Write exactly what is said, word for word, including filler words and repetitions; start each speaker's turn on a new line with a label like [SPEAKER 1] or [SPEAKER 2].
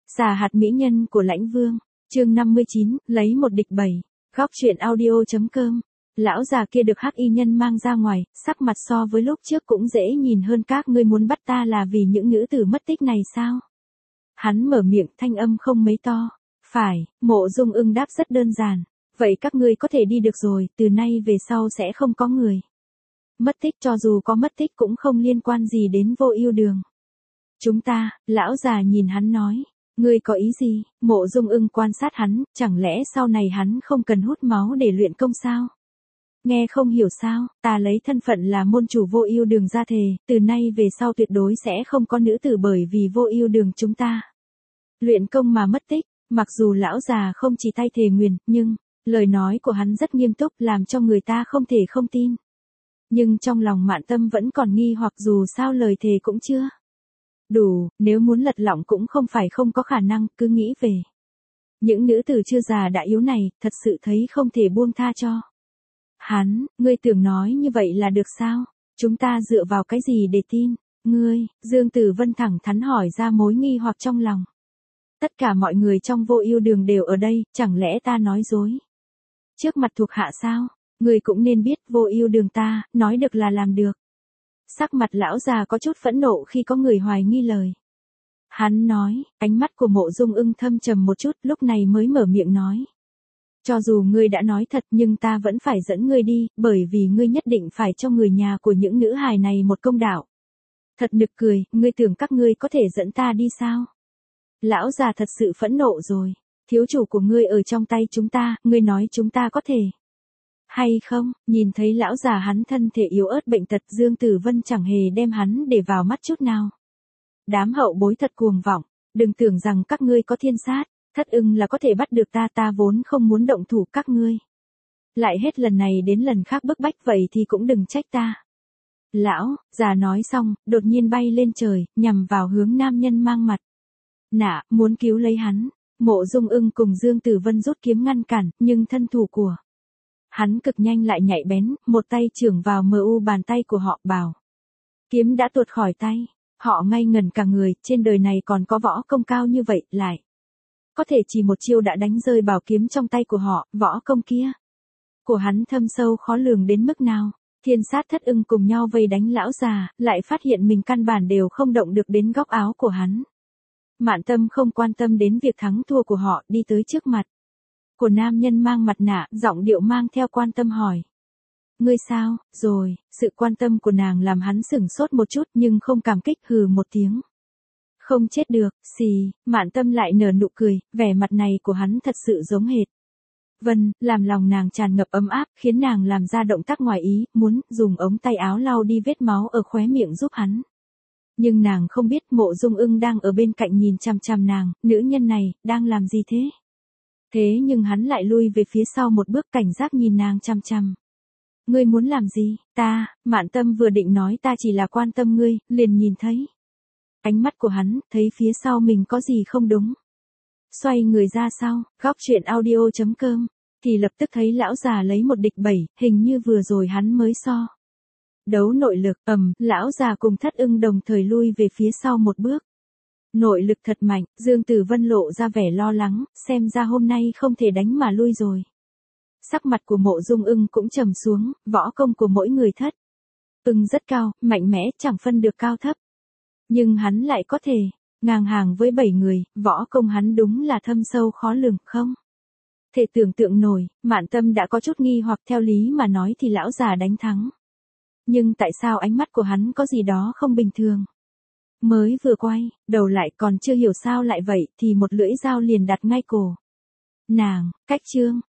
[SPEAKER 1] Xà hạt mỹ nhân của Lãnh Vương, chương năm mươi chín, lấy một địch bảy. Góc truyện audio.com. Lão già kia được hắc y nhân mang ra ngoài, sắc mặt so với lúc trước cũng dễ nhìn hơn. Các ngươi muốn bắt ta là vì những nữ tử mất tích này sao? Hắn mở miệng, thanh âm không mấy to. Phải, Mộ Dung Ưng đáp rất đơn giản. Vậy các ngươi có thể đi được rồi, từ nay về sau sẽ không có người mất tích, cho dù có mất tích cũng không liên quan gì đến Vô Ưu Đường. Chúng ta, lão già nhìn hắn nói. Ngươi có ý gì? Mộ Dung Ưng quan sát hắn, chẳng lẽ sau này hắn không cần hút máu để luyện công sao? Nghe không hiểu sao, ta lấy thân phận là môn chủ Vô Ưu Đường ra thề, từ nay về sau tuyệt đối sẽ không có nữ tử bởi vì Vô Ưu Đường chúng ta luyện công mà mất tích. Mặc dù lão già không chỉ tay thề nguyền, nhưng lời nói của hắn rất nghiêm túc làm cho người ta không thể không tin. Nhưng trong lòng Mạn Tâm vẫn còn nghi hoặc, dù sao lời thề cũng chưa đủ, nếu muốn lật lọng cũng không phải không có khả năng, cứ nghĩ về những nữ tử chưa già đã yếu này, thật sự thấy không thể buông tha cho hắn. Ngươi tưởng nói như vậy là được sao? Chúng ta dựa vào cái gì để tin ngươi? Dương Tử Vân thẳng thắn hỏi ra mối nghi hoặc trong lòng. Tất cả mọi người trong Vô Ưu Đường đều ở đây, chẳng lẽ ta nói dối trước mặt thuộc hạ sao? Ngươi cũng nên biết Vô Ưu Đường ta, nói được là làm được. Sắc mặt lão già có chút phẫn nộ khi có người hoài nghi lời hắn nói. Ánh mắt của Mộ Dung Ưng thâm trầm một chút, lúc này mới mở miệng nói. Cho dù ngươi đã nói thật nhưng ta vẫn phải dẫn ngươi đi, bởi vì ngươi nhất định phải cho người nhà của những nữ hài này một công đạo. Thật nực cười, ngươi tưởng các ngươi có thể dẫn ta đi sao? Lão già thật sự phẫn nộ rồi. Thiếu chủ của ngươi ở trong tay chúng ta, ngươi nói chúng ta có thể hay không? Nhìn thấy lão già hắn thân thể yếu ớt bệnh tật, Dương Tử Vân chẳng hề đem hắn để vào mắt chút nào. Đám hậu bối thật cuồng vọng, đừng tưởng rằng các ngươi có thiên sát, Thất Ưng là có thể bắt được ta, ta vốn không muốn động thủ các ngươi. Lại hết lần này đến lần khác bức bách, vậy thì cũng đừng trách ta. Lão già nói xong, đột nhiên bay lên trời, nhằm vào hướng nam nhân mang mặt nạ, muốn cứu lấy hắn. Mộ Dung Ưng cùng Dương Tử Vân rút kiếm ngăn cản, nhưng thân thủ của hắn cực nhanh lại nhạy bén, một tay chưởng vào mờ u bàn tay của họ, bảo kiếm đã tuột khỏi tay. Họ ngây ngẩn cả người, trên đời này còn có võ công cao như vậy, lại có thể chỉ một chiêu đã đánh rơi bảo kiếm trong tay của họ. Võ công kia của hắn thâm sâu khó lường đến mức nào? Thiên sát Thất Ưng cùng nhau vây đánh lão già, lại phát hiện mình căn bản đều không động được đến góc áo của hắn. Mạn Tâm không quan tâm đến việc thắng thua của họ, đi tới trước mặt của nam nhân mang mặt nạ, giọng điệu mang theo quan tâm hỏi. Ngươi sao, rồi? Sự quan tâm của nàng làm hắn sửng sốt một chút nhưng không cảm kích, hừ một tiếng. Không chết được, xì. Mạn Tâm lại nở nụ cười, vẻ mặt này của hắn thật sự giống hệt Vân, làm lòng nàng tràn ngập ấm áp, khiến nàng làm ra động tác ngoài ý, muốn dùng ống tay áo lau đi vết máu ở khóe miệng giúp hắn. Nhưng nàng không biết Mộ Dung Ưng đang ở bên cạnh nhìn chằm chằm nàng, nữ nhân này, đang làm gì thế? Thế nhưng hắn lại lui về phía sau một bước, cảnh giác nhìn nàng chằm chằm. Ngươi muốn làm gì? Ta, Mạn Tâm vừa định nói ta chỉ là quan tâm ngươi, liền nhìn thấy ánh mắt của hắn, thấy phía sau mình có gì không đúng. Xoay người ra sau, góc truyện audio.com, thì lập tức thấy lão già lấy một địch bảy, hình như vừa rồi hắn mới so đấu nội lực. Ầm, lão già cùng Thất Ưng đồng thời lui về phía sau một bước. Nội lực thật mạnh, Dương Tử Vân lộ ra vẻ lo lắng, xem ra hôm nay không thể đánh mà lui rồi. Sắc mặt của Mộ Dung Ưng cũng trầm xuống, võ công của mỗi người Thất Ưng rất cao, mạnh mẽ, chẳng phân được cao thấp. Nhưng hắn lại có thể ngang hàng với bảy người, võ công hắn đúng là thâm sâu khó lường, không thể tưởng tượng nổi. Mạn Tâm đã có chút nghi hoặc, theo lý mà nói thì lão già đánh thắng. Nhưng tại sao ánh mắt của hắn có gì đó không bình thường? Mới vừa quay đầu lại còn chưa hiểu sao lại vậy, thì một lưỡi dao liền đặt ngay cổ nàng. Cách chương